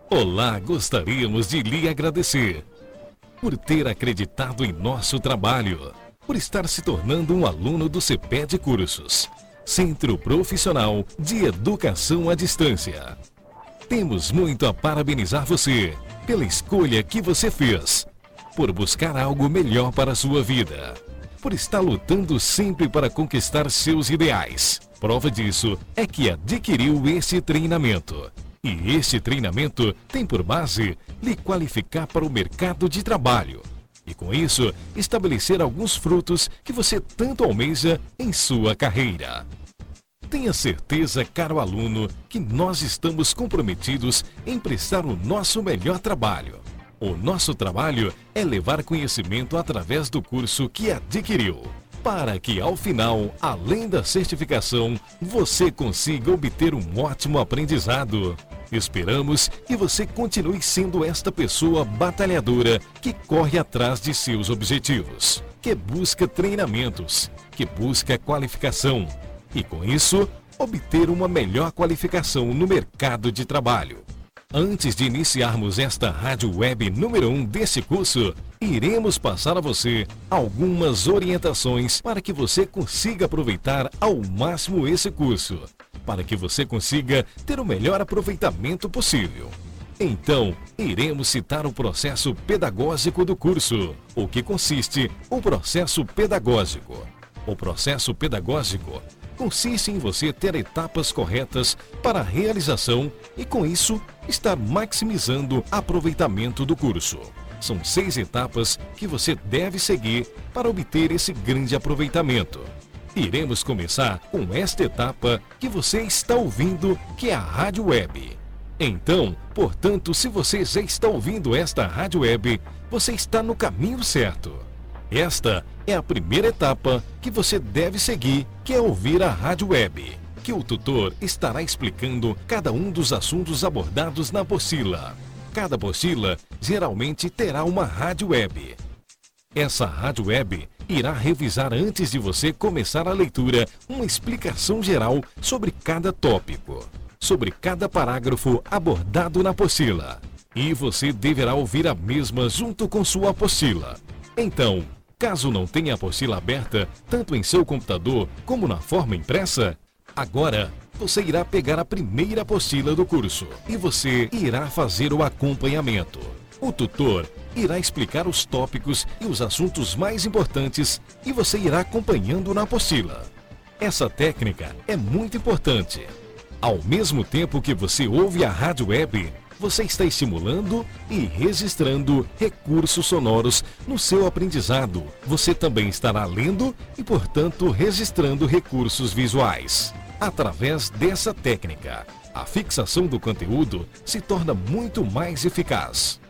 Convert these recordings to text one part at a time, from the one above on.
Olá, gostaríamos de lhe agradecer por ter acreditado em nosso trabalho, por estar se tornando um aluno do CEPED Cursos, Centro Profissional de Educação à Distância. Temos muito a parabenizar você pela escolha que você fez, por buscar algo melhor para a sua vida, por estar lutando sempre para conquistar seus ideais. Prova disso é que adquiriu esse treinamento. E este treinamento tem por base lhe qualificar para o mercado de trabalho. E com isso, estabelecer alguns frutos que você tanto almeja em sua carreira. Tenha certeza, caro aluno, que nós estamos comprometidos em prestar o nosso melhor trabalho. O nosso trabalho é levar conhecimento através do curso que adquiriu, para que ao final, além da certificação, você consiga obter um ótimo aprendizado. Esperamos que você continue sendo esta pessoa batalhadora que corre atrás de seus objetivos, que busca treinamentos, que busca qualificação e, com isso, obter uma melhor qualificação no mercado de trabalho. Antes de iniciarmos esta rádio web número 1 desse curso, iremos passar a você algumas orientações para que você consiga aproveitar ao máximo esse curso, para que você consiga ter o melhor aproveitamento possível. Então, iremos citar o processo pedagógico do curso. O que consiste o processo pedagógico? O processo pedagógico consiste em você ter etapas corretas para a realização e, com isso, estar maximizando o aproveitamento do curso. São 6 etapas que você deve seguir para obter esse grande aproveitamento. Iremos começar com esta etapa que você está ouvindo, que é a rádio web. Então, portanto, se você já está ouvindo esta rádio web, você está no caminho certo. Esta é a primeira etapa que você deve seguir, que é ouvir a rádio web, que o tutor estará explicando cada um dos assuntos abordados na apostila. Cada apostila geralmente terá uma rádio web. Essa rádio web irá revisar, antes de você começar a leitura, uma explicação geral sobre cada tópico, sobre cada parágrafo abordado na apostila. E você deverá ouvir a mesma junto com sua apostila. Então, caso não tenha a apostila aberta, tanto em seu computador como na forma impressa, agora você irá pegar a primeira apostila do curso e você irá fazer o acompanhamento. O tutor irá explicar os tópicos e os assuntos mais importantes e você irá acompanhando na apostila. Essa técnica é muito importante. Ao mesmo tempo que você ouve a rádio web, você está estimulando e registrando recursos sonoros no seu aprendizado. Você também estará lendo e, portanto, registrando recursos visuais. Através dessa técnica, a fixação do conteúdo se torna muito mais eficaz.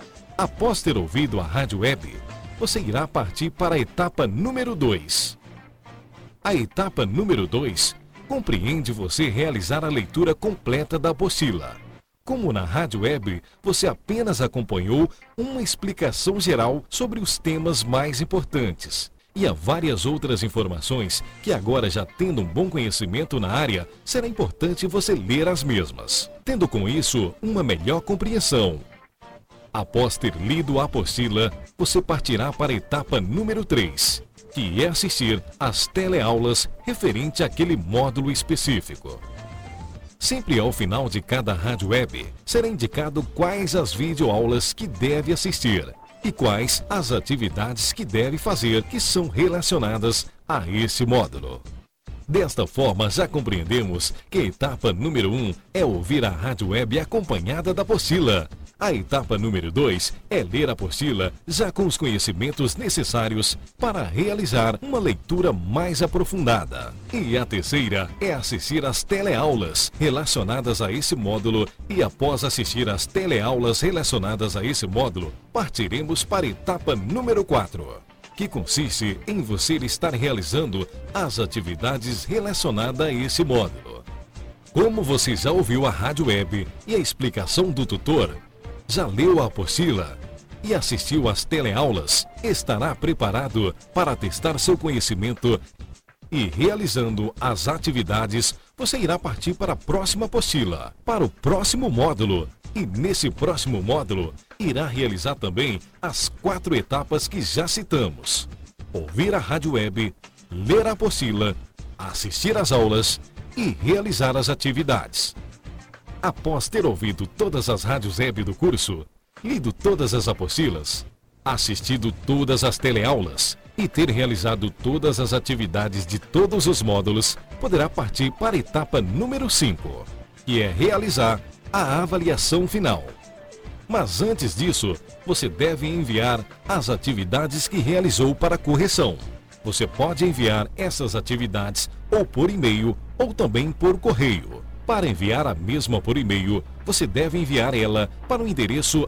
Após ter ouvido a rádio web, você irá partir para a etapa número 2. A etapa número 2 compreende você realizar a leitura completa da apostila. Como na rádio web, você apenas acompanhou uma explicação geral sobre os temas mais importantes. E há várias outras informações que agora, já tendo um bom conhecimento na área, será importante você ler as mesmas, tendo com isso uma melhor compreensão. Após ter lido a apostila, você partirá para a etapa número 3, que é assistir às teleaulas referente àquele módulo específico. Sempre ao final de cada rádio web, será indicado quais as videoaulas que deve assistir e quais as atividades que deve fazer que são relacionadas a esse módulo. Desta forma, já compreendemos que a etapa número 1 é ouvir a rádio web acompanhada da apostila. A etapa número 2 é ler a apostila já com os conhecimentos necessários para realizar uma leitura mais aprofundada. E a terceira é assistir às teleaulas relacionadas a esse módulo e, após assistir às teleaulas relacionadas a esse módulo, partiremos para a etapa número 4, que consiste em você estar realizando as atividades relacionadas a esse módulo. Como você já ouviu a rádio web e a explicação do tutor, já leu a apostila e assistiu às teleaulas, estará preparado para testar seu conhecimento e, realizando as atividades, você irá partir para a próxima apostila, para o próximo módulo, E nesse próximo módulo, irá realizar também as 4 etapas que já citamos: ouvir a rádio web, ler a apostila, assistir às aulas e realizar as atividades. Após ter ouvido todas as rádios web do curso, lido todas as apostilas, assistido todas as teleaulas e ter realizado todas as atividades de todos os módulos, poderá partir para a etapa número 5, que é realizar a avaliação final. Mas antes disso, você deve enviar as atividades que realizou para correção. Você pode enviar essas atividades ou por e-mail ou também por correio. Para enviar a mesma por e-mail, você deve enviar ela para o endereço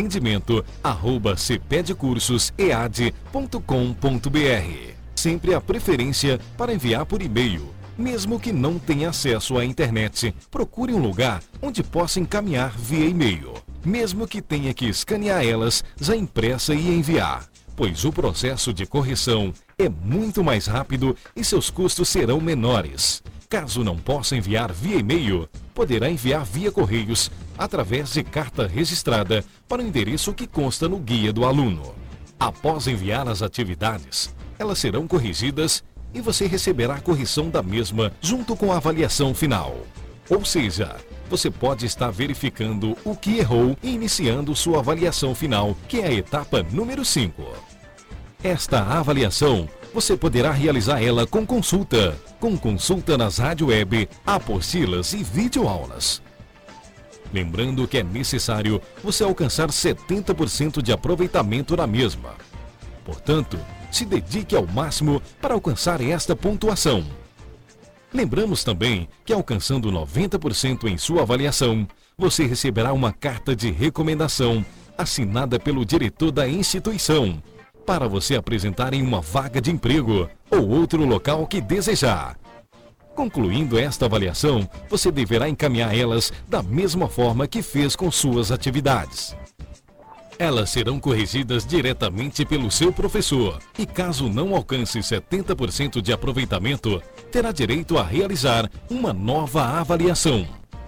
atendimento@cpedcursosead.com.br. Sempre a preferência para enviar por e-mail. Mesmo que não tenha acesso à internet, procure um lugar onde possa encaminhar via e-mail. Mesmo que tenha que escanear elas já impressa e enviar, pois o processo de correção é muito mais rápido e seus custos serão menores. Caso não possa enviar via e-mail, poderá enviar via correios através de carta registrada para o endereço que consta no guia do aluno. Após enviar as atividades, elas serão corrigidas e você receberá a correção da mesma junto com a avaliação final. Ou seja, você pode estar verificando o que errou e iniciando sua avaliação final, que é a etapa número 5. Esta avaliação, você poderá realizar ela com consulta nas rádio web, apostilas e videoaulas. Lembrando que é necessário você alcançar 70% de aproveitamento na mesma. Portanto, se dedique ao máximo para alcançar esta pontuação. Lembramos também que alcançando 90% em sua avaliação, você receberá uma carta de recomendação assinada pelo diretor da instituição, para você apresentar em uma vaga de emprego ou outro local que desejar. Concluindo esta avaliação, você deverá encaminhar elas da mesma forma que fez com suas atividades. Elas serão corrigidas diretamente pelo seu professor e caso não alcance 70% de aproveitamento, terá direito a realizar uma nova avaliação.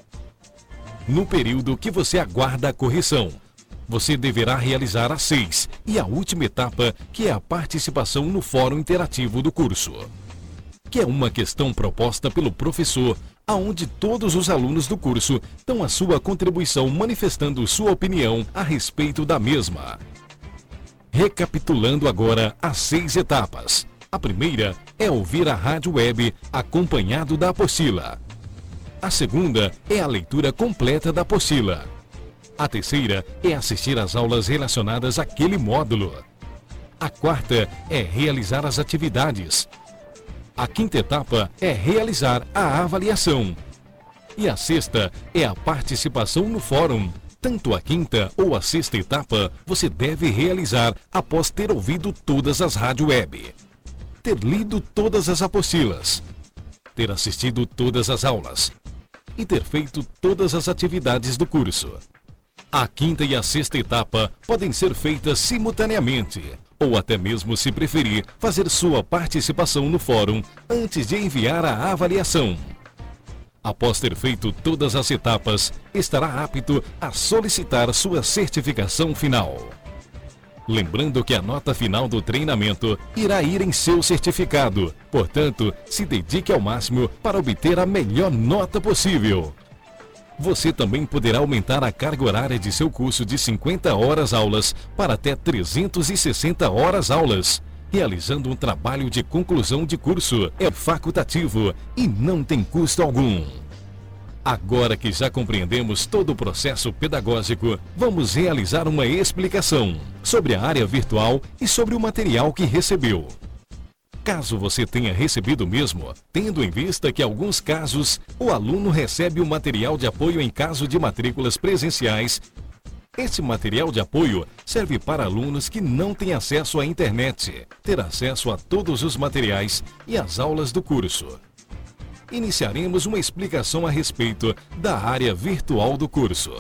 No período que você aguarda a correção, você deverá realizar a 6 e a última etapa, que é a participação no fórum interativo do curso, que é uma questão proposta pelo professor, aonde todos os alunos do curso dão a sua contribuição manifestando sua opinião a respeito da mesma. Recapitulando agora as 6 etapas. A primeira é ouvir a rádio web acompanhado da apostila. A segunda é a leitura completa da apostila. A terceira é assistir às aulas relacionadas àquele módulo. A quarta é realizar as atividades. A quinta etapa é realizar a avaliação. E a sexta é a participação no fórum. Tanto a quinta ou a sexta etapa você deve realizar após ter ouvido todas as rádio web, ter lido todas as apostilas, ter assistido todas as aulas e ter feito todas as atividades do curso. A quinta e a sexta etapa podem ser feitas simultaneamente, ou até mesmo, se preferir, fazer sua participação no fórum antes de enviar a avaliação. Após ter feito todas as etapas, estará apto a solicitar sua certificação final. Lembrando que a nota final do treinamento irá ir em seu certificado, portanto, se dedique ao máximo para obter a melhor nota possível. Você também poderá aumentar a carga horária de seu curso de 50 horas aulas para até 360 horas aulas, realizando um trabalho de conclusão de curso. É facultativo e não tem custo algum. Agora que já compreendemos todo o processo pedagógico, vamos realizar uma explicação sobre a área virtual e sobre o material que recebeu. Caso você tenha recebido mesmo, tendo em vista que em alguns casos o aluno recebe o material de apoio em caso de matrículas presenciais, esse material de apoio serve para alunos que não têm acesso à internet, ter acesso a todos os materiais e as aulas do curso. Iniciaremos uma explicação a respeito da área virtual do curso.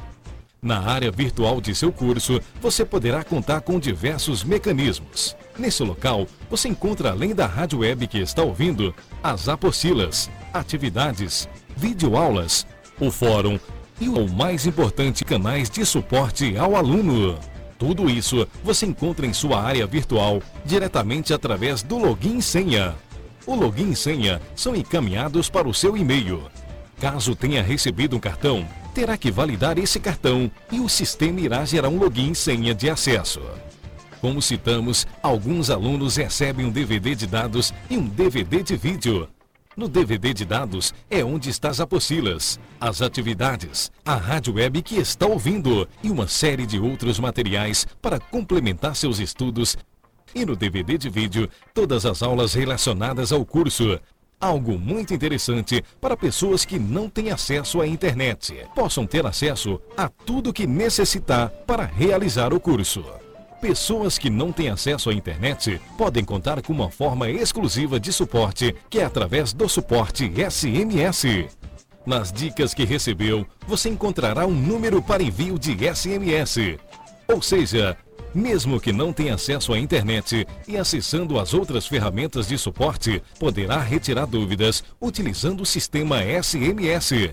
Na área virtual de seu curso, você poderá contar com diversos mecanismos. Nesse local, você encontra, além da rádio web que está ouvindo, as apostilas, atividades, videoaulas, o fórum, e o mais importante, canais de suporte ao aluno. Tudo isso você encontra em sua área virtual diretamente através do login e senha. O login e senha são encaminhados para o seu e-mail. Caso tenha recebido um cartão, terá que validar esse cartão e o sistema irá gerar um login e senha de acesso. Como citamos, alguns alunos recebem um DVD de dados e um DVD de vídeo. No DVD de dados é onde estão as apostilas, as atividades, a rádio web que está ouvindo e uma série de outros materiais para complementar seus estudos. E no DVD de vídeo, todas as aulas relacionadas ao curso. Algo muito interessante para pessoas que não têm acesso à internet, possam ter acesso a tudo que necessitar para realizar o curso. Pessoas que não têm acesso à internet podem contar com uma forma exclusiva de suporte, que é através do suporte SMS. Nas dicas que recebeu, você encontrará um número para envio de SMS. Ou seja, mesmo que não tenha acesso à internet e acessando as outras ferramentas de suporte, poderá retirar dúvidas utilizando o sistema SMS.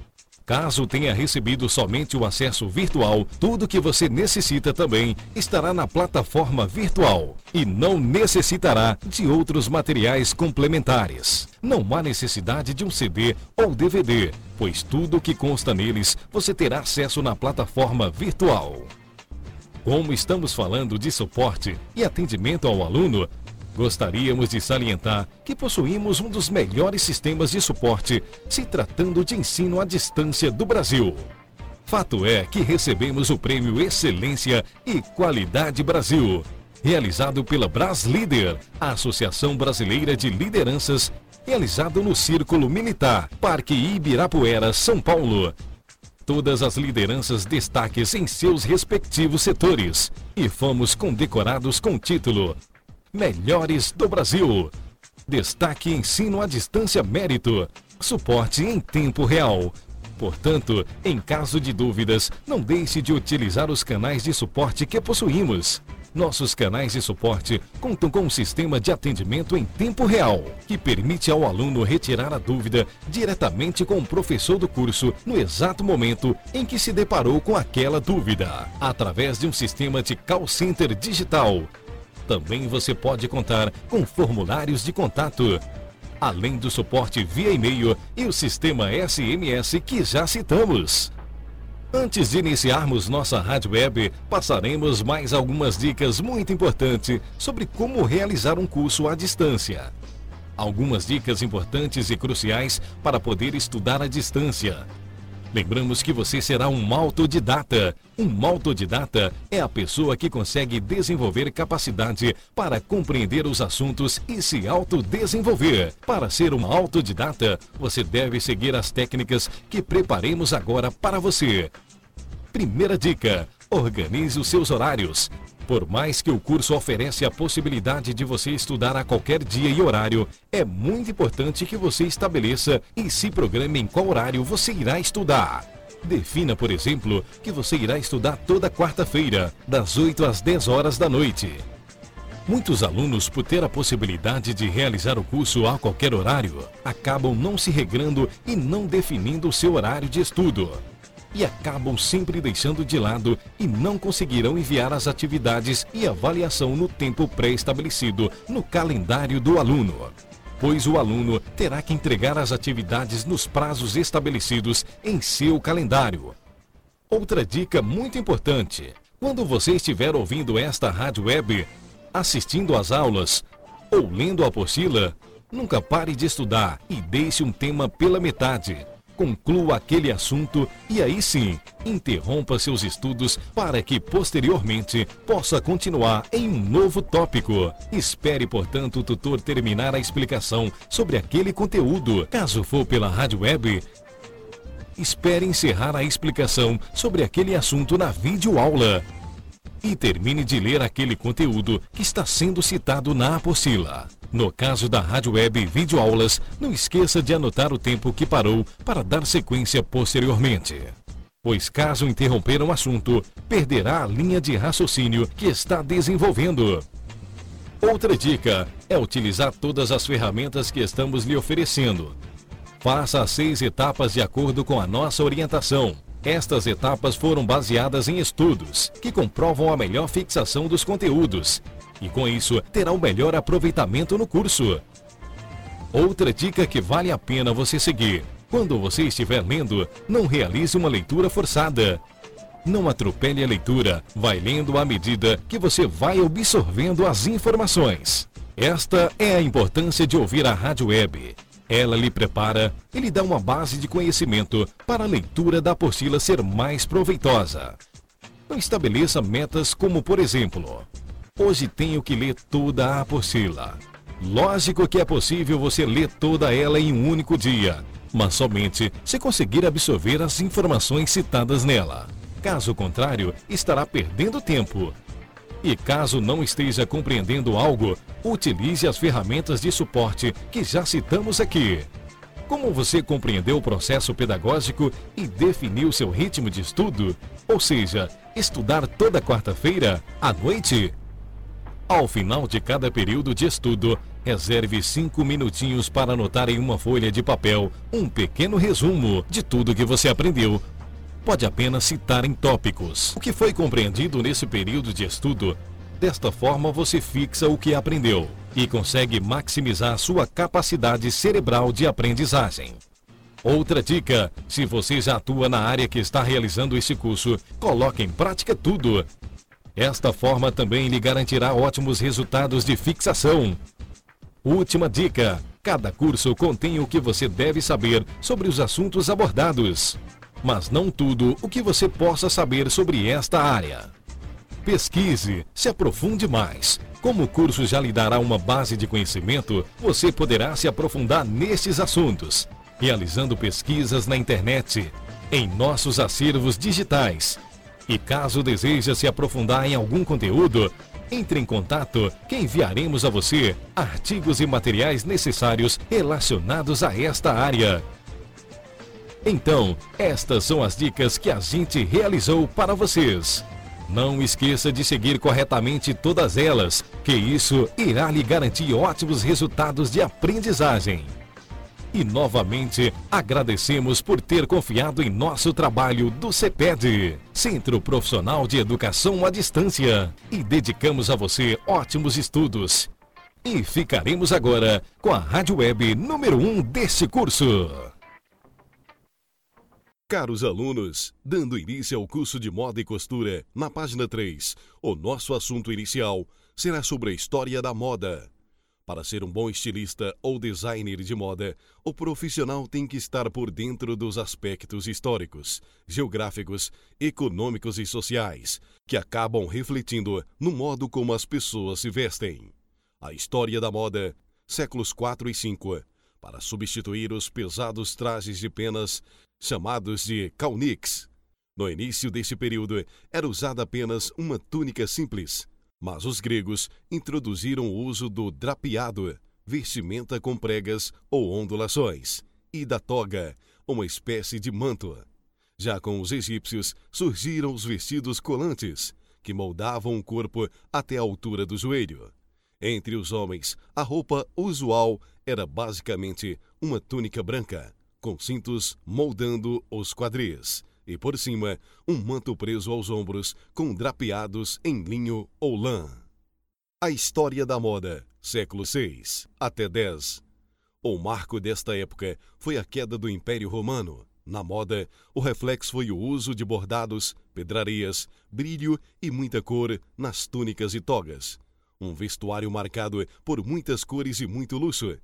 Caso tenha recebido somente o acesso virtual, tudo que você necessita também estará na plataforma virtual e não necessitará de outros materiais complementares. Não há necessidade de um CD ou DVD, pois tudo que consta neles você terá acesso na plataforma virtual. Como estamos falando de suporte e atendimento ao aluno, gostaríamos de salientar que possuímos um dos melhores sistemas de suporte se tratando de ensino à distância do Brasil. Fato é que recebemos o prêmio Excelência e Qualidade Brasil, realizado pela Braslider, a Associação Brasileira de Lideranças, realizado no Círculo Militar, Parque Ibirapuera, São Paulo. Todas as lideranças destaques em seus respectivos setores e fomos condecorados com o título Melhores do Brasil. Destaque Ensino à Distância Mérito. Suporte em tempo real. Portanto, em caso de dúvidas, não deixe de utilizar os canais de suporte que possuímos. Nossos canais de suporte contam com um sistema de atendimento em tempo real, que permite ao aluno retirar a dúvida diretamente com o professor do curso no exato momento em que se deparou com aquela dúvida, através de um sistema de call center digital. Também você pode contar com formulários de contato, além do suporte via e-mail e o sistema SMS que já citamos. Antes de iniciarmos nossa rádio web, passaremos mais algumas dicas muito importantes sobre como realizar um curso à distância. Algumas dicas importantes e cruciais para poder estudar à distância. Lembramos que você será um autodidata. Um autodidata é a pessoa que consegue desenvolver capacidade para compreender os assuntos e se autodesenvolver. Para ser um autodidata, você deve seguir as técnicas que preparemos agora para você. Primeira dica: organize os seus horários. Por mais que o curso ofereça a possibilidade de você estudar a qualquer dia e horário, é muito importante que você estabeleça e se programe em qual horário você irá estudar. Defina, por exemplo, que você irá estudar toda quarta-feira, das 8 às 10 horas da noite. Muitos alunos, por ter a possibilidade de realizar o curso a qualquer horário, acabam não se regrando e não definindo o seu horário de estudo. E acabam sempre deixando de lado e não conseguirão enviar as atividades e avaliação no tempo pré-estabelecido no calendário do aluno, pois o aluno terá que entregar as atividades nos prazos estabelecidos em seu calendário. Outra dica muito importante: quando você estiver ouvindo esta rádio web, assistindo às aulas ou lendo a apostila, nunca pare de estudar e deixe um tema pela metade. Conclua aquele assunto e aí sim, interrompa seus estudos para que posteriormente possa continuar em um novo tópico. Espere, portanto, o tutor terminar a explicação sobre aquele conteúdo. Caso for pela rádio web, espere encerrar a explicação sobre aquele assunto na videoaula e termine de ler aquele conteúdo que está sendo citado na apostila. No caso da rádio web e videoaulas, não esqueça de anotar o tempo que parou para dar sequência posteriormente, pois caso interromper um assunto, perderá a linha de raciocínio que está desenvolvendo. Outra dica é utilizar todas as ferramentas que estamos lhe oferecendo. Faça as 6 etapas de acordo com a nossa orientação. Estas etapas foram baseadas em estudos que comprovam a melhor fixação dos conteúdos e, com isso, terá o melhor aproveitamento no curso. Outra dica que vale a pena você seguir: quando você estiver lendo, não realize uma leitura forçada. Não atropele a leitura, vai lendo à medida que você vai absorvendo as informações. Esta é a importância de ouvir a Rádio Web. Ela lhe prepara e lhe dá uma base de conhecimento para a leitura da apostila ser mais proveitosa. Não estabeleça metas como, por exemplo, hoje tenho que ler toda a apostila. Lógico que é possível você ler toda ela em um único dia, mas somente se conseguir absorver as informações citadas nela. Caso contrário, estará perdendo tempo. E caso não esteja compreendendo algo, utilize as ferramentas de suporte que já citamos aqui. Como você compreendeu o processo pedagógico e definiu seu ritmo de estudo? Ou seja, estudar toda quarta-feira à noite? Ao final de cada período de estudo, reserve 5 minutinhos para anotar em uma folha de papel um pequeno resumo de tudo que você aprendeu. Pode apenas citar em tópicos o que foi compreendido nesse período de estudo. Desta forma, você fixa o que aprendeu e consegue maximizar sua capacidade cerebral de aprendizagem. Outra dica: se você já atua na área que está realizando esse curso, coloque em prática tudo. Esta forma também lhe garantirá ótimos resultados de fixação. Última dica: cada curso contém o que você deve saber sobre os assuntos abordados, mas não tudo o que você possa saber sobre esta área. Pesquise, se aprofunde mais. Como o curso já lhe dará uma base de conhecimento, você poderá se aprofundar nestes assuntos, realizando pesquisas na internet, em nossos acervos digitais. E caso deseje se aprofundar em algum conteúdo, entre em contato que enviaremos a você artigos e materiais necessários relacionados a esta área. Então, estas são as dicas que a gente realizou para vocês. Não esqueça de seguir corretamente todas elas, que isso irá lhe garantir ótimos resultados de aprendizagem. E novamente, agradecemos por ter confiado em nosso trabalho do CEPED, Centro Profissional de Educação à Distância, e dedicamos a você ótimos estudos. E ficaremos agora com a Rádio Web número 1 desse curso. Caros alunos, dando início ao curso de Moda e Costura, na página 3, o nosso assunto inicial será sobre a história da moda. Para ser um bom estilista ou designer de moda, o profissional tem que estar por dentro dos aspectos históricos, geográficos, econômicos e sociais, que acabam refletindo no modo como as pessoas se vestem. A história da moda, séculos 4 e 5, para substituir os pesados trajes de penas, chamados de kauniks. No início desse período, era usada apenas uma túnica simples, mas os gregos introduziram o uso do drapeado, vestimenta com pregas ou ondulações, e da toga, uma espécie de manto. Já com os egípcios, surgiram os vestidos colantes, que moldavam o corpo até a altura do joelho. Entre os homens, a roupa usual era basicamente uma túnica branca, com cintos moldando os quadris, e por cima, um manto preso aos ombros com drapeados em linho ou lã. A história da moda, século 6 até 10. O marco desta época foi a queda do Império Romano. Na moda, o reflexo foi o uso de bordados, pedrarias, brilho e muita cor nas túnicas e togas. Um vestuário marcado por muitas cores e muito luxo.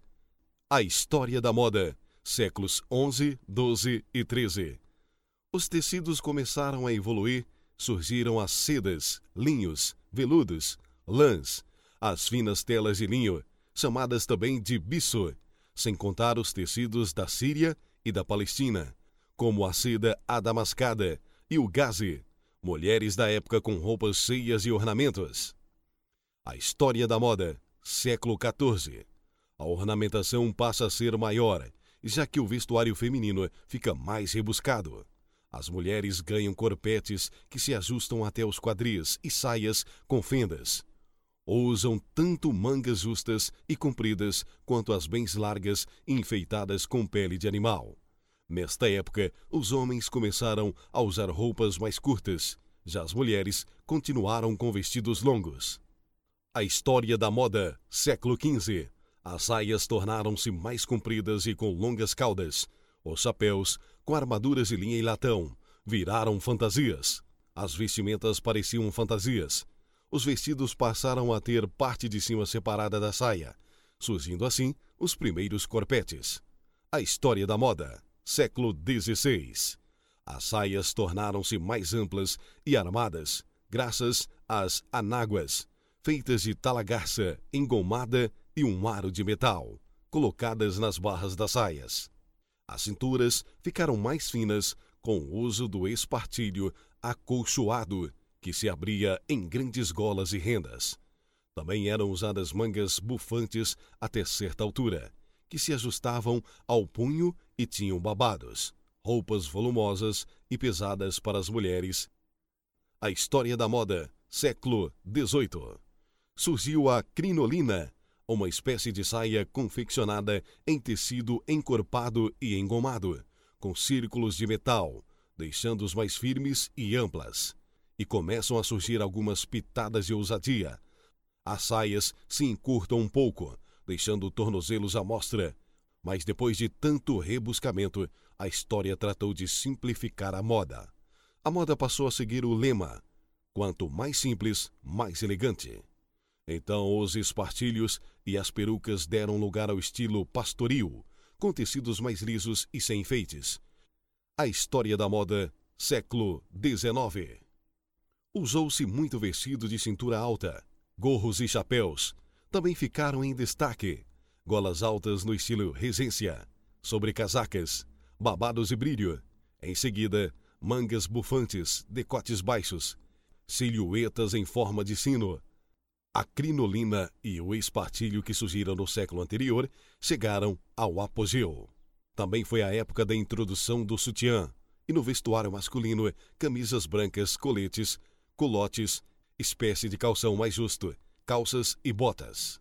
A história da moda, séculos 11, 12 e 13. Os tecidos começaram a evoluir, surgiram as sedas, linhos, veludos, lãs, as finas telas de linho, chamadas também de bisso, sem contar os tecidos da Síria e da Palestina, como a seda adamascada e o gaze, mulheres da época com roupas cheias de ornamentos. A história da moda, século 14. A ornamentação passa a ser maior, já que o vestuário feminino fica mais rebuscado. As mulheres ganham corpetes que se ajustam até os quadris e saias com fendas. Usam tanto mangas justas e compridas quanto as bem largas e enfeitadas com pele de animal. Nesta época, os homens começaram a usar roupas mais curtas, já as mulheres continuaram com vestidos longos. A história da moda, século XV. As saias tornaram-se mais compridas e com longas caudas. Os chapéus, com armaduras de linha e latão, viraram fantasias. As vestimentas pareciam fantasias. Os vestidos passaram a ter parte de cima separada da saia, surgindo assim os primeiros corpetes. A história da moda, século XVI. As saias tornaram-se mais amplas e armadas, graças às anáguas, feitas de talagarça engomada e um aro de metal, colocadas nas barras das saias. As cinturas ficaram mais finas com o uso do espartilho acolchoado, que se abria em grandes golas e rendas. Também eram usadas mangas bufantes até certa altura, que se ajustavam ao punho e tinham babados, roupas volumosas e pesadas para as mulheres. A história da moda, século XVIII. Surgiu a crinolina, uma espécie de saia confeccionada em tecido encorpado e engomado, com círculos de metal, deixando-os mais firmes e amplas. E começam a surgir algumas pitadas de ousadia. As saias se encurtam um pouco, deixando tornozelos à mostra. Mas depois de tanto rebuscamento, a história tratou de simplificar a moda. A moda passou a seguir o lema: quanto mais simples, mais elegante. Então os espartilhos e as perucas deram lugar ao estilo pastoril, com tecidos mais lisos e sem enfeites. A história da moda, século XIX. Usou-se muito vestido de cintura alta. Gorros e chapéus também ficaram em destaque. Golas altas no estilo regência, sobrecasacas, babados e brilho. Em seguida, mangas bufantes, decotes baixos, silhuetas em forma de sino. A crinolina e o espartilho que surgiram no século anterior chegaram ao apogeu. Também foi a época da introdução do sutiã e no vestuário masculino, camisas brancas, coletes, culotes, espécie de calção mais justo, calças e botas.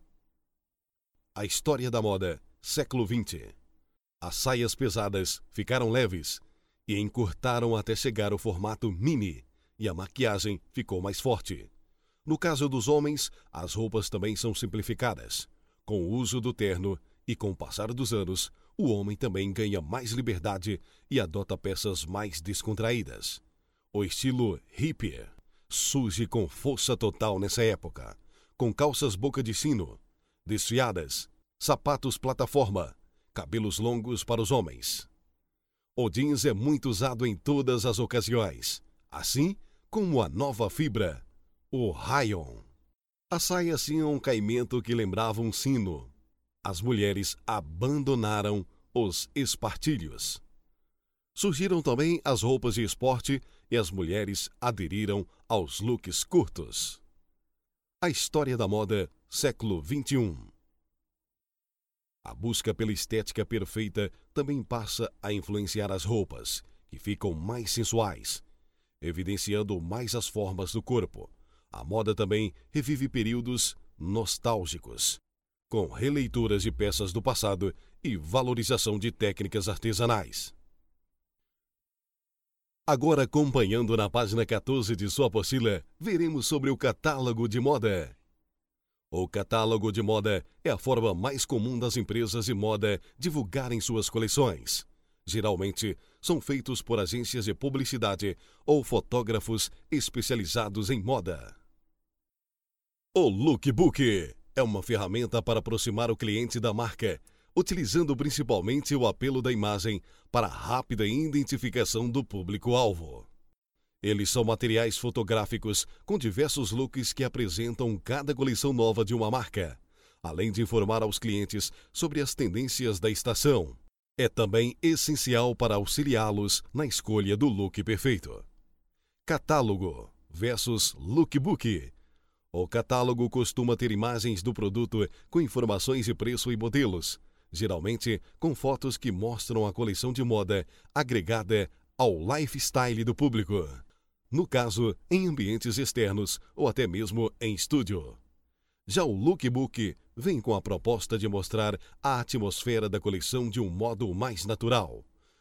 A história da moda, século XX. As saias pesadas ficaram leves e encurtaram até chegar ao formato mini, e a maquiagem ficou mais forte. No caso dos homens, as roupas também são simplificadas. Com o uso do terno e com o passar dos anos, o homem também ganha mais liberdade e adota peças mais descontraídas. O estilo hippie surge com força total nessa época, com calças boca de sino, desfiadas, sapatos plataforma, cabelos longos para os homens. O jeans é muito usado em todas as ocasiões, assim como a nova fibra, o rayon. As saias tinham um caimento que lembrava um sino. As mulheres abandonaram os espartilhos. Surgiram também as roupas de esporte e as mulheres aderiram aos looks curtos. A história da moda, século XXI. A busca pela estética perfeita também passa a influenciar as roupas, que ficam mais sensuais, evidenciando mais as formas do corpo. A moda também revive períodos nostálgicos, com releituras de peças do passado e valorização de técnicas artesanais. Agora, acompanhando na página 14 de sua apostila, veremos sobre o catálogo de moda. O catálogo de moda é a forma mais comum das empresas de moda divulgarem suas coleções. Geralmente, são feitos por agências de publicidade ou fotógrafos especializados em moda. O lookbook é uma ferramenta para aproximar o cliente da marca, utilizando principalmente o apelo da imagem para a rápida identificação do público-alvo. Eles são materiais fotográficos com diversos looks que apresentam cada coleção nova de uma marca, além de informar aos clientes sobre as tendências da estação. É também essencial para auxiliá-los na escolha do look perfeito. Catálogo versus lookbook. O catálogo costuma ter imagens do produto com informações de preço e modelos, geralmente com fotos que mostram a coleção de moda agregada ao lifestyle do público. No caso, em ambientes externos ou até mesmo em estúdio. Já o lookbook vem com a proposta de mostrar a atmosfera da coleção de um modo mais natural,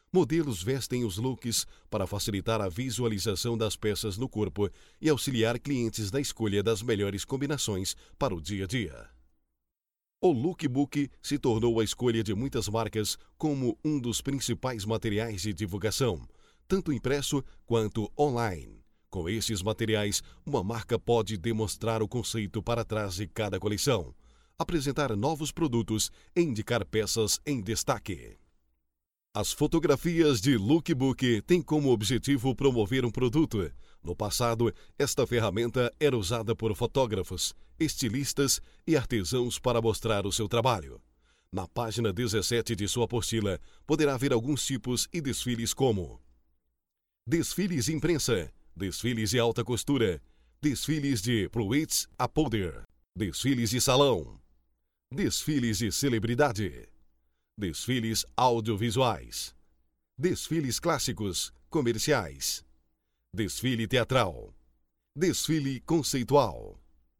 Modelos vestem os looks para facilitar a visualização das peças no corpo e auxiliar clientes na escolha das melhores combinações para o dia a dia. O lookbook se tornou a escolha de muitas marcas como um dos principais materiais de divulgação, tanto impresso quanto online. Com esses materiais, uma marca pode demonstrar o conceito para trás de cada coleção, apresentar novos produtos e indicar peças em destaque. As fotografias de lookbook têm como objetivo promover um produto. No passado, esta ferramenta era usada por fotógrafos, estilistas e artesãos para mostrar o seu trabalho. Na página 17 de sua apostila, poderá ver alguns tipos e desfiles como: desfiles de imprensa, desfiles de alta costura, desfiles de pruits a poder, desfiles de salão, desfiles de celebridade, desfiles audiovisuais, desfiles clássicos, comerciais, desfile teatral, desfile conceitual.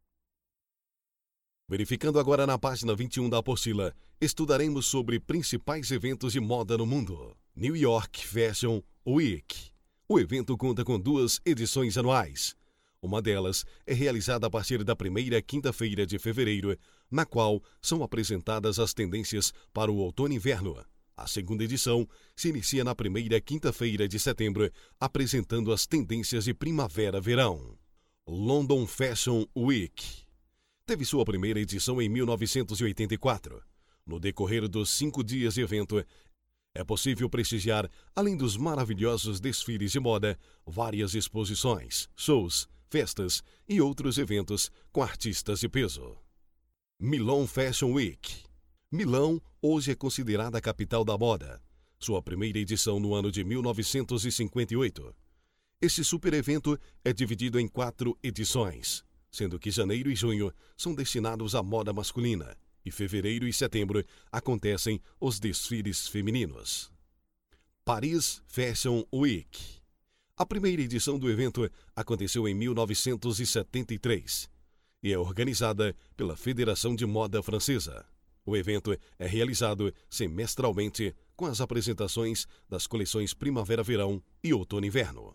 Verificando agora na página 21 da apostila, estudaremos sobre principais eventos de moda no mundo. New York Fashion Week. O evento conta com 2 edições anuais. Uma delas é realizada a partir da primeira quinta-feira de fevereiro, na qual são apresentadas as tendências para o outono e inverno. A segunda edição se inicia na primeira quinta-feira de setembro, apresentando as tendências de primavera-verão. London Fashion Week. Teve sua primeira edição em 1984. No decorrer dos 5 dias de evento, é possível prestigiar, além dos maravilhosos desfiles de moda, várias exposições, shows, festas e outros eventos com artistas de peso. Milan Fashion Week. Milão hoje é considerada a capital da moda. Sua primeira edição no ano de 1958. Esse super evento é dividido em 4 edições, sendo que janeiro e junho são destinados à moda masculina e fevereiro e setembro acontecem os desfiles femininos. Paris Fashion Week. A primeira edição do evento aconteceu em 1973 e é organizada pela Federação de Moda Francesa. O evento é realizado semestralmente com as apresentações das coleções Primavera-Verão e Outono-Inverno.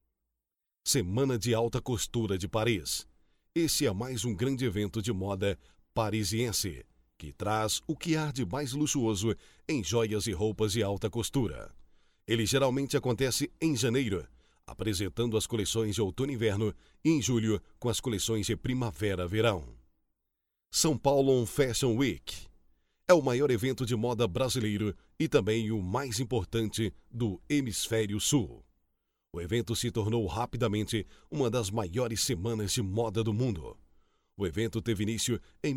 Semana de Alta Costura de Paris. Esse é mais um grande evento de moda parisiense, que traz o que há de mais luxuoso em joias e roupas de alta costura. Ele geralmente acontece em janeiro, apresentando as coleções de outono e inverno, e em julho com as coleções de primavera-verão. São Paulo Fashion Week. É o maior evento de moda brasileiro e também o mais importante do Hemisfério Sul. O evento se tornou rapidamente uma das maiores semanas de moda do mundo. O evento teve início em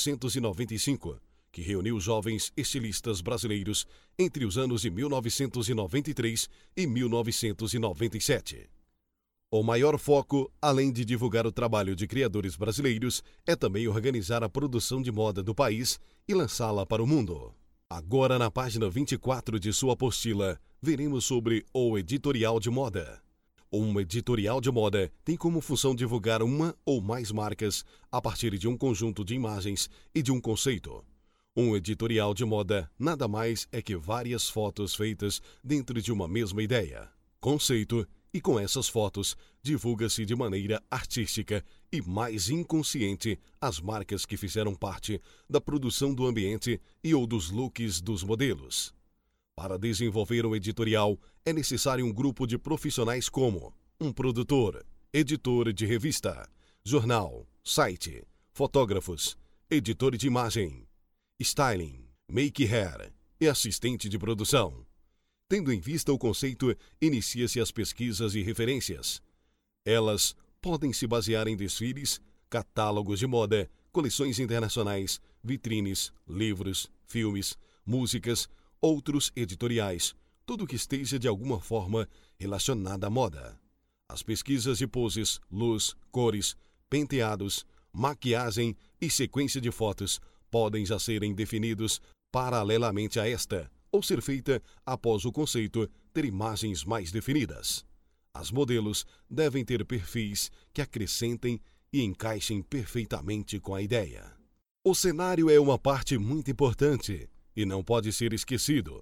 1995, que reuniu jovens estilistas brasileiros entre os anos de 1993 e 1997. O maior foco, além de divulgar o trabalho de criadores brasileiros, é também organizar a produção de moda do país e lançá-la para o mundo. Agora, na página 24 de sua apostila, veremos sobre o editorial de moda. Um editorial de moda tem como função divulgar uma ou mais marcas a partir de um conjunto de imagens e de um conceito. Um editorial de moda nada mais é que várias fotos feitas dentro de uma mesma ideia, conceito, e com essas fotos divulga-se de maneira artística e mais inconsciente as marcas que fizeram parte da produção do ambiente e ou dos looks dos modelos. Para desenvolver um editorial, é necessário um grupo de profissionais como um produtor, editor de revista, jornal, site, fotógrafos, editor de imagem, styling, make-hair e assistente de produção. Tendo em vista o conceito, inicia-se as pesquisas e referências. Elas podem se basear em desfiles, catálogos de moda, coleções internacionais, vitrines, livros, filmes, músicas, outros editoriais, tudo que esteja de alguma forma relacionado à moda. As pesquisas de poses, luz, cores, penteados, maquiagem e sequência de fotos podem já serem definidos paralelamente a esta, ou ser feita após o conceito ter imagens mais definidas. As modelos devem ter perfis que acrescentem e encaixem perfeitamente com a ideia. O cenário é uma parte muito importante e não pode ser esquecido.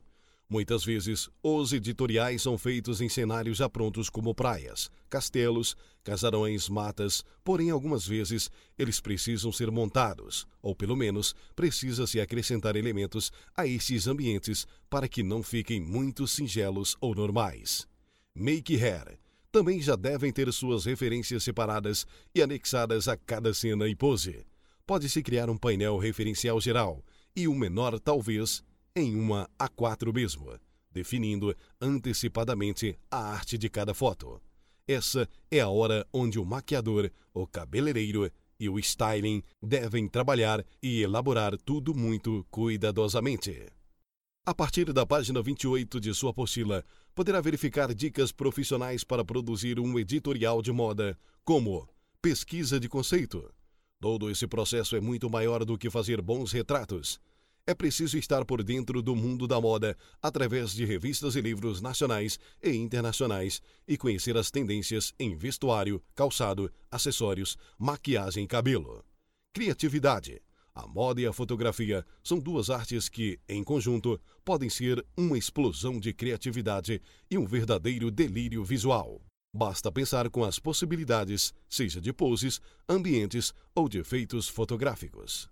Muitas vezes, os editoriais são feitos em cenários já prontos como praias, castelos, casarões, matas, porém algumas vezes eles precisam ser montados, ou pelo menos precisa-se acrescentar elementos a esses ambientes para que não fiquem muito singelos ou normais. Make-hair também já devem ter suas referências separadas e anexadas a cada cena e pose. Pode-se criar um painel referencial geral e o menor talvez em uma A4 mesmo, definindo antecipadamente a arte de cada foto. Essa é a hora onde o maquiador, o cabeleireiro e o styling devem trabalhar e elaborar tudo muito cuidadosamente. A partir da página 28 de sua apostila, poderá verificar dicas profissionais para produzir um editorial de moda, como pesquisa de conceito. Todo esse processo é muito maior do que fazer bons retratos. É preciso estar por dentro do mundo da moda através de revistas e livros nacionais e internacionais e conhecer as tendências em vestuário, calçado, acessórios, maquiagem e cabelo. Criatividade. A moda e a fotografia são duas artes que, em conjunto, podem ser uma explosão de criatividade e um verdadeiro delírio visual. Basta pensar com as possibilidades, seja de poses, ambientes ou de efeitos fotográficos.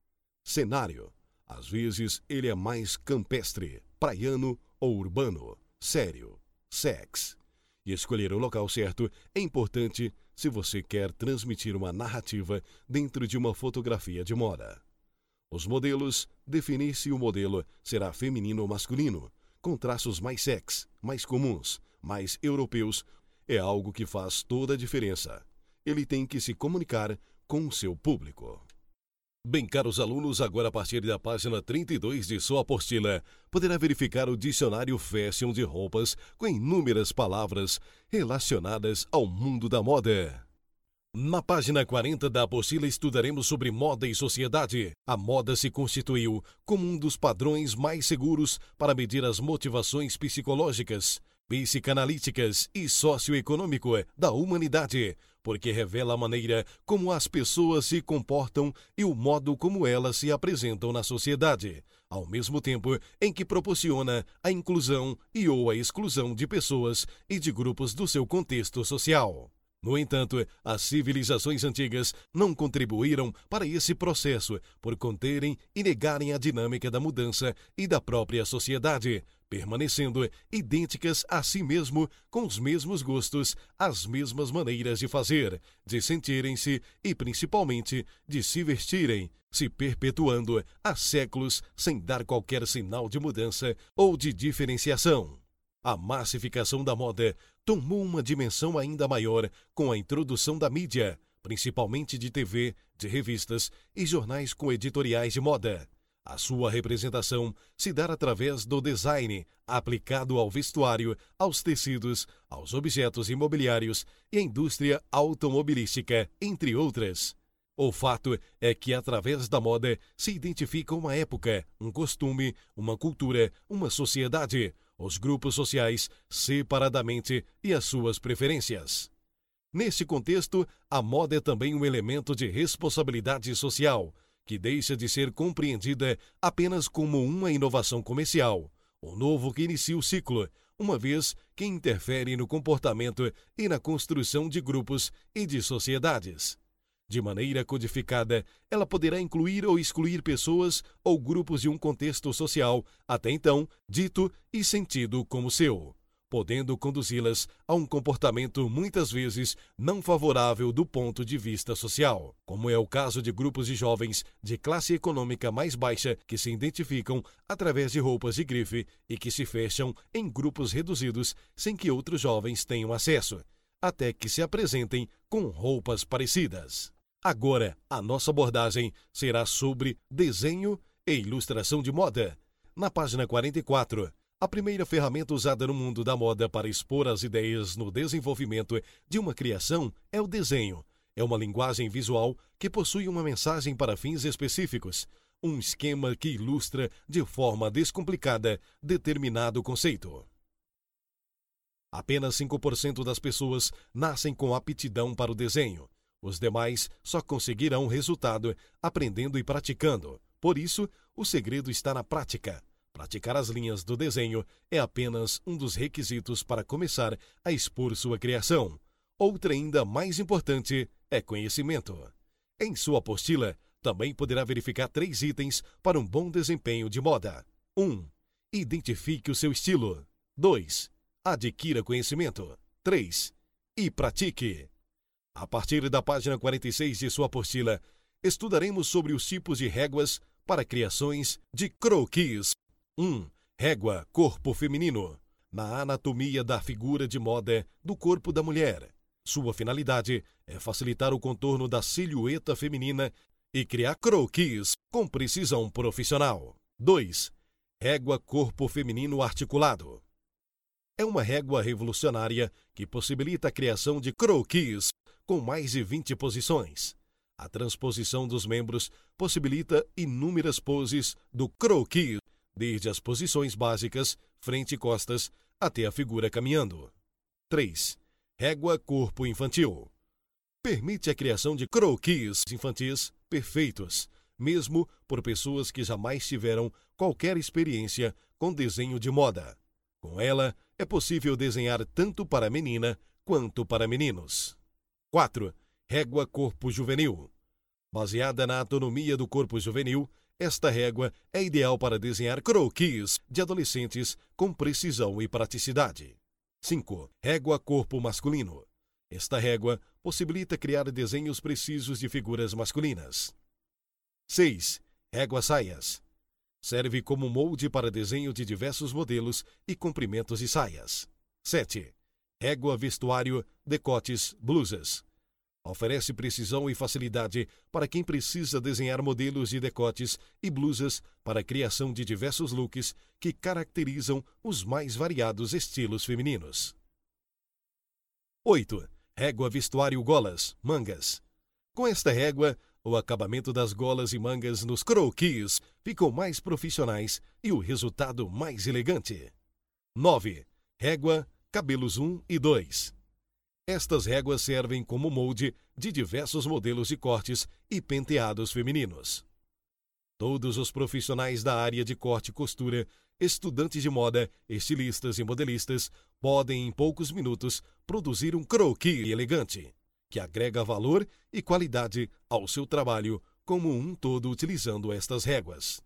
Cenário. Às vezes, ele é mais campestre, praiano ou urbano, sério, sex. E escolher o local certo é importante se você quer transmitir uma narrativa dentro de uma fotografia de moda. Os modelos, definir se o modelo será feminino ou masculino, com traços mais sex, mais comuns, mais europeus, é algo que faz toda a diferença. Ele tem que se comunicar com o seu público. Bem, caros alunos, agora a partir da página 32 de sua apostila, poderá verificar o dicionário Fashion de roupas com inúmeras palavras relacionadas ao mundo da moda. Na página 40 da apostila estudaremos sobre moda e sociedade. A moda se constituiu como um dos padrões mais seguros para medir as motivações psicológicas, psicanalíticas e socioeconômicas da humanidade, porque revela a maneira como as pessoas se comportam e o modo como elas se apresentam na sociedade, ao mesmo tempo em que proporciona a inclusão e ou a exclusão de pessoas e de grupos do seu contexto social. No entanto, as civilizações antigas não contribuíram para esse processo por conterem e negarem a dinâmica da mudança e da própria sociedade, permanecendo idênticas a si mesmo, com os mesmos gostos, as mesmas maneiras de fazer, de sentirem-se e, principalmente, de se vestirem, se perpetuando há séculos sem dar qualquer sinal de mudança ou de diferenciação. A massificação da moda tomou uma dimensão ainda maior com a introdução da mídia, principalmente de TV, de revistas e jornais com editoriais de moda. A sua representação se dá através do design aplicado ao vestuário, aos tecidos, aos objetos imobiliários e à indústria automobilística, entre outras. O fato é que, através da moda, se identifica uma época, um costume, uma cultura, uma sociedade, os grupos sociais separadamente e as suas preferências. Nesse contexto, a moda é também um elemento de responsabilidade social, que deixa de ser compreendida apenas como uma inovação comercial, um novo que inicia o ciclo, uma vez que interfere no comportamento e na construção de grupos e de sociedades. De maneira codificada, ela poderá incluir ou excluir pessoas ou grupos de um contexto social, até então dito e sentido como seu, podendo conduzi-las a um comportamento muitas vezes não favorável do ponto de vista social, como é o caso de grupos de jovens de classe econômica mais baixa que se identificam através de roupas de grife e que se fecham em grupos reduzidos sem que outros jovens tenham acesso, até que se apresentem com roupas parecidas. Agora, a nossa abordagem será sobre desenho e ilustração de moda. Na página 44, a primeira ferramenta usada no mundo da moda para expor as ideias no desenvolvimento de uma criação é o desenho. É uma linguagem visual que possui uma mensagem para fins específicos, um esquema que ilustra de forma descomplicada determinado conceito. Apenas 5% das pessoas nascem com aptidão para o desenho. Os demais só conseguirão resultado aprendendo e praticando. Por isso, o segredo está na prática. Praticar as linhas do desenho é apenas um dos requisitos para começar a expor sua criação. Outra ainda mais importante é conhecimento. Em sua apostila, também poderá verificar 3 itens para um bom desempenho de moda. 1. Identifique o seu estilo. 2. Adquira conhecimento. 3. E pratique. A partir da página 46 de sua apostila, estudaremos sobre os tipos de réguas para criações de croquis. 1. Régua corpo feminino. Na anatomia da figura de moda do corpo da mulher. Sua finalidade é facilitar o contorno da silhueta feminina e criar croquis com precisão profissional. 2. Régua corpo feminino articulado. É uma régua revolucionária que possibilita a criação de croquis com mais de 20 posições. A transposição dos membros possibilita inúmeras poses do croquis, desde as posições básicas, frente e costas, até a figura caminhando. 3. Régua corpo infantil. Permite a criação de croquis infantis perfeitos, mesmo por pessoas que jamais tiveram qualquer experiência com desenho de moda. Com ela, é possível desenhar tanto para menina quanto para meninos. 4. Régua corpo juvenil. Baseada na anatomia do corpo juvenil, esta régua é ideal para desenhar croquis de adolescentes com precisão e praticidade. 5. Régua corpo masculino. Esta régua possibilita criar desenhos precisos de figuras masculinas. 6. Régua saias. Serve como molde para desenho de diversos modelos e comprimentos de saias. 7. Régua vestuário, decotes, blusas. Oferece precisão e facilidade para quem precisa desenhar modelos de decotes e blusas para a criação de diversos looks que caracterizam os mais variados estilos femininos. 8. Régua vestuário golas, mangas. Com esta régua, o acabamento das golas e mangas nos croquis ficam mais profissionais e o resultado mais elegante. 9. Régua, cabelos 1 e 2. Estas réguas servem como molde de diversos modelos de cortes e penteados femininos. Todos os profissionais da área de corte e costura, estudantes de moda, estilistas e modelistas, podem em poucos minutos produzir um croquis elegante, que agrega valor e qualidade ao seu trabalho como um todo utilizando estas réguas.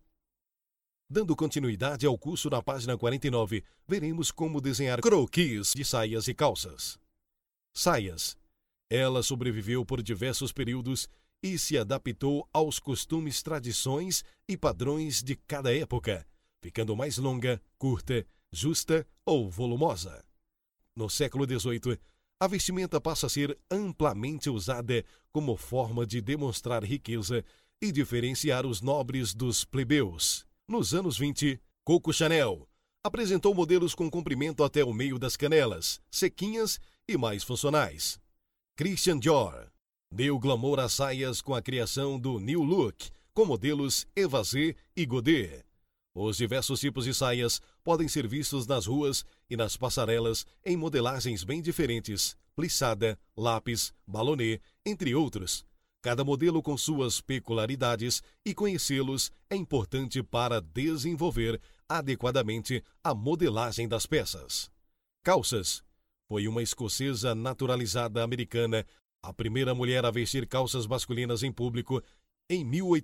Dando continuidade ao curso na página 49, veremos como desenhar croquis de saias e calças. Saias. Ela sobreviveu por diversos períodos e se adaptou aos costumes, tradições e padrões de cada época, ficando mais longa, curta, justa ou volumosa. No século XVIII, a vestimenta passa a ser amplamente usada como forma de demonstrar riqueza e diferenciar os nobres dos plebeus. Nos anos 20, Coco Chanel apresentou modelos com comprimento até o meio das canelas, sequinhas e mais funcionais. Christian Dior deu glamour às saias com a criação do New Look, com modelos évasé e godê. Os diversos tipos de saias podem ser vistos nas ruas e nas passarelas em modelagens bem diferentes, plissada, lápis, balonê, entre outros. Cada modelo com suas peculiaridades e conhecê-los é importante para desenvolver adequadamente a modelagem das peças. Calças. Foi uma escocesa naturalizada americana, a primeira mulher a vestir calças masculinas em público em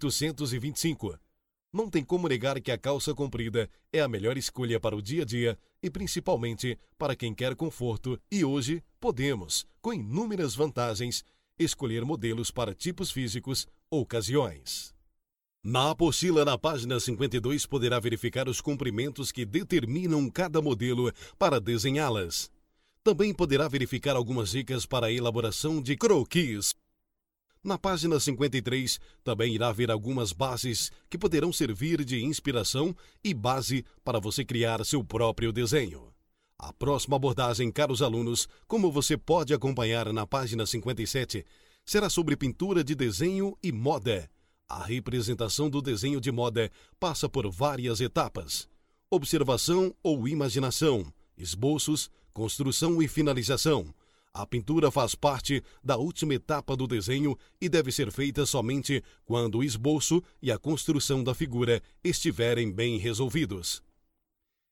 1825. Não tem como negar que a calça comprida é a melhor escolha para o dia a dia e principalmente para quem quer conforto, e hoje podemos, com inúmeras vantagens, escolher modelos para tipos físicos ou ocasiões. Na apostila, na página 52, poderá verificar os comprimentos que determinam cada modelo para desenhá-las. Também poderá verificar algumas dicas para a elaboração de croquis. Na página 53, também irá ver algumas bases que poderão servir de inspiração e base para você criar seu próprio desenho. A próxima abordagem, caros alunos, como você pode acompanhar na página 57, será sobre pintura de desenho e moda. A representação do desenho de moda passa por várias etapas: observação ou imaginação, esboços, construção e finalização. A pintura faz parte da última etapa do desenho e deve ser feita somente quando o esboço e a construção da figura estiverem bem resolvidos.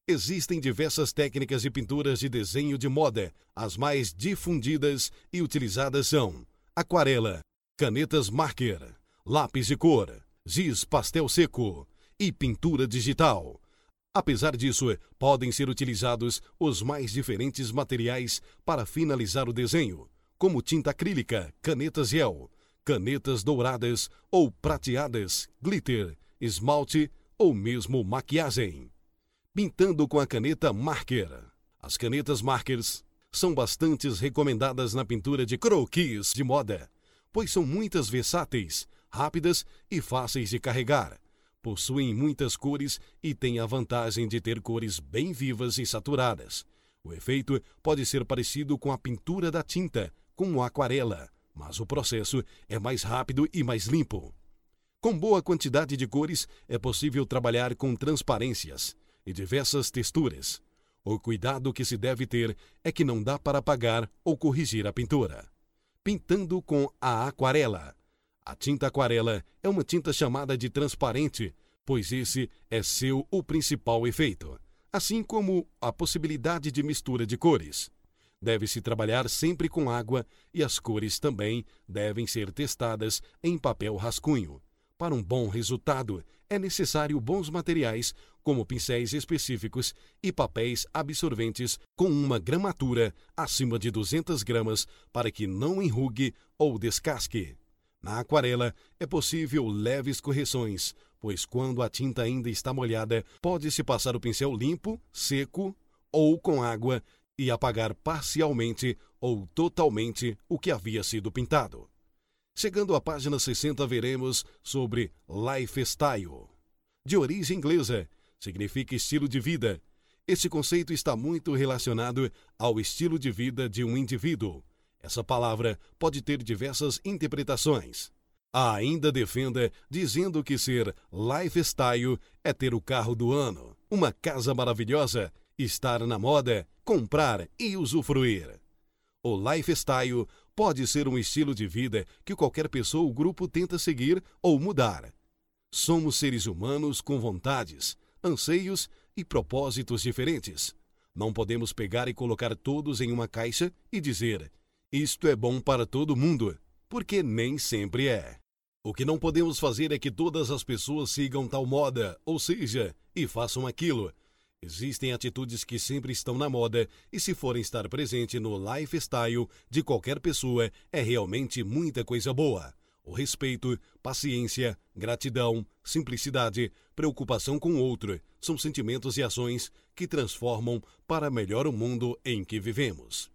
Existem diversas técnicas de pinturas de desenho de moda. As mais difundidas e utilizadas são aquarela, canetas marker, lápis de cor, giz pastel seco e pintura digital. Apesar disso, podem ser utilizados os mais diferentes materiais para finalizar o desenho, como tinta acrílica, canetas gel, canetas douradas ou prateadas, glitter, esmalte ou mesmo maquiagem. Pintando com a caneta marker. As canetas markers são bastante recomendadas na pintura de croquis de moda, pois são muitas versáteis, rápidas e fáceis de carregar. Possuem muitas cores e têm a vantagem de ter cores bem vivas e saturadas. O efeito pode ser parecido com a pintura da tinta, como a aquarela, mas o processo é mais rápido e mais limpo. Com boa quantidade de cores, é possível trabalhar com transparências e diversas texturas. O cuidado que se deve ter é que não dá para apagar ou corrigir a pintura. Pintando com a aquarela. A tinta aquarela é uma tinta chamada de transparente, pois esse é o principal efeito, assim como a possibilidade de mistura de cores. Deve-se trabalhar sempre com água e as cores também devem ser testadas em papel rascunho. Para um bom resultado, é necessário bons materiais, como pincéis específicos e papéis absorventes com uma gramatura acima de 200 gramas para que não enrugue ou descasque. Na aquarela, é possível leves correções, pois quando a tinta ainda está molhada, pode-se passar o pincel limpo, seco ou com água e apagar parcialmente ou totalmente o que havia sido pintado. Chegando à página 60, veremos sobre lifestyle. De origem inglesa, significa estilo de vida. Esse conceito está muito relacionado ao estilo de vida de um indivíduo. Essa palavra pode ter diversas interpretações. Há ainda defenda dizendo que ser lifestyle é ter o carro do ano, uma casa maravilhosa, estar na moda, comprar e usufruir. O lifestyle pode ser um estilo de vida que qualquer pessoa ou grupo tenta seguir ou mudar. Somos seres humanos com vontades, anseios e propósitos diferentes. Não podemos pegar e colocar todos em uma caixa e dizer: isto é bom para todo mundo, porque nem sempre é. O que não podemos fazer é que todas as pessoas sigam tal moda, ou seja, e façam aquilo. Existem atitudes que sempre estão na moda e se forem estar presente no lifestyle de qualquer pessoa, é realmente muita coisa boa. O respeito, paciência, gratidão, simplicidade, preocupação com o outro são sentimentos e ações que transformam para melhor o mundo em que vivemos.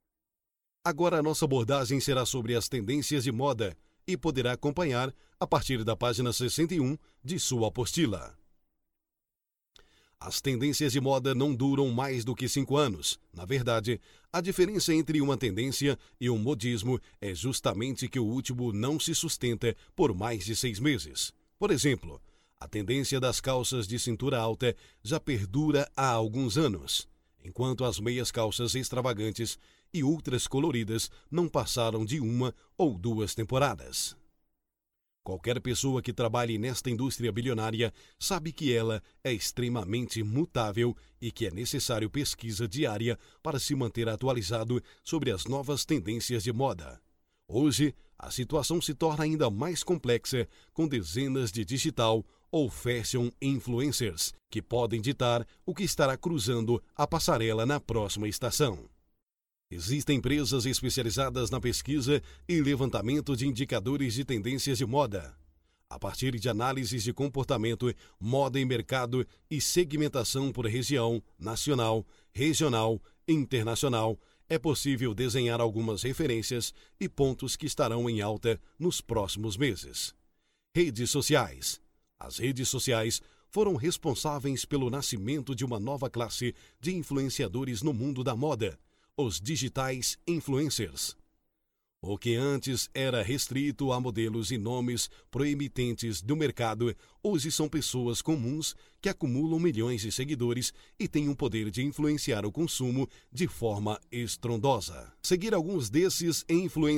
Agora a nossa abordagem será sobre as tendências de moda e poderá acompanhar a partir da página 61 de sua apostila. As tendências de moda não duram mais do que 5 anos. Na verdade, a diferença entre uma tendência e um modismo é justamente que o último não se sustenta por mais de 6 meses. Por exemplo, a tendência das calças de cintura alta já perdura há alguns anos, enquanto as meias calças extravagantes e ultras coloridas não passaram de 1 ou 2 temporadas. Qualquer pessoa que trabalhe nesta indústria bilionária sabe que ela é extremamente mutável e que é necessário pesquisa diária para se manter atualizado sobre as novas tendências de moda. Hoje, a situação se torna ainda mais complexa com dezenas de digital ou fashion influencers que podem ditar o que estará cruzando a passarela na próxima estação. Existem empresas especializadas na pesquisa e levantamento de indicadores de tendências de moda. A partir de análises de comportamento, moda e mercado e segmentação por região, nacional, regional e internacional, é possível desenhar algumas referências e pontos que estarão em alta nos próximos meses. Redes sociais. As redes sociais foram responsáveis pelo nascimento de uma nova classe de influenciadores no mundo da moda, os digitais influencers. O que antes era restrito a modelos e nomes proeminentes do mercado, hoje são pessoas comuns que acumulam milhões de seguidores e têm o poder de influenciar o consumo de forma estrondosa. Seguir alguns desses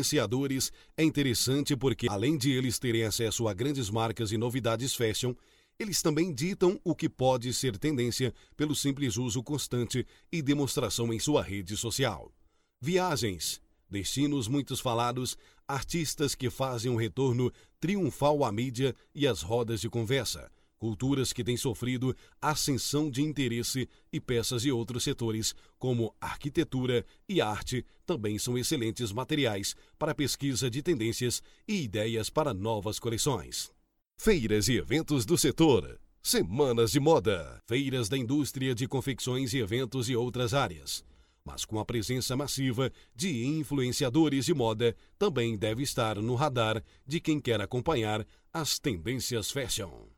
influenciadores é interessante porque, além de eles terem acesso a grandes marcas e novidades fashion, Eles também ditam o que pode ser tendência pelo simples uso constante e demonstração em sua rede social. Viagens, destinos muitos falados, artistas que fazem um retorno triunfal à mídia e às rodas de conversa, culturas que têm sofrido ascensão de interesse e peças de outros setores, como arquitetura e arte, também são excelentes materiais para pesquisa de tendências e ideias para novas coleções. Feiras e eventos do setor. Semanas de moda. Feiras da indústria de confecções e eventos e outras áreas. Mas com a presença massiva de influenciadores de moda, também deve estar no radar de quem quer acompanhar as tendências fashion.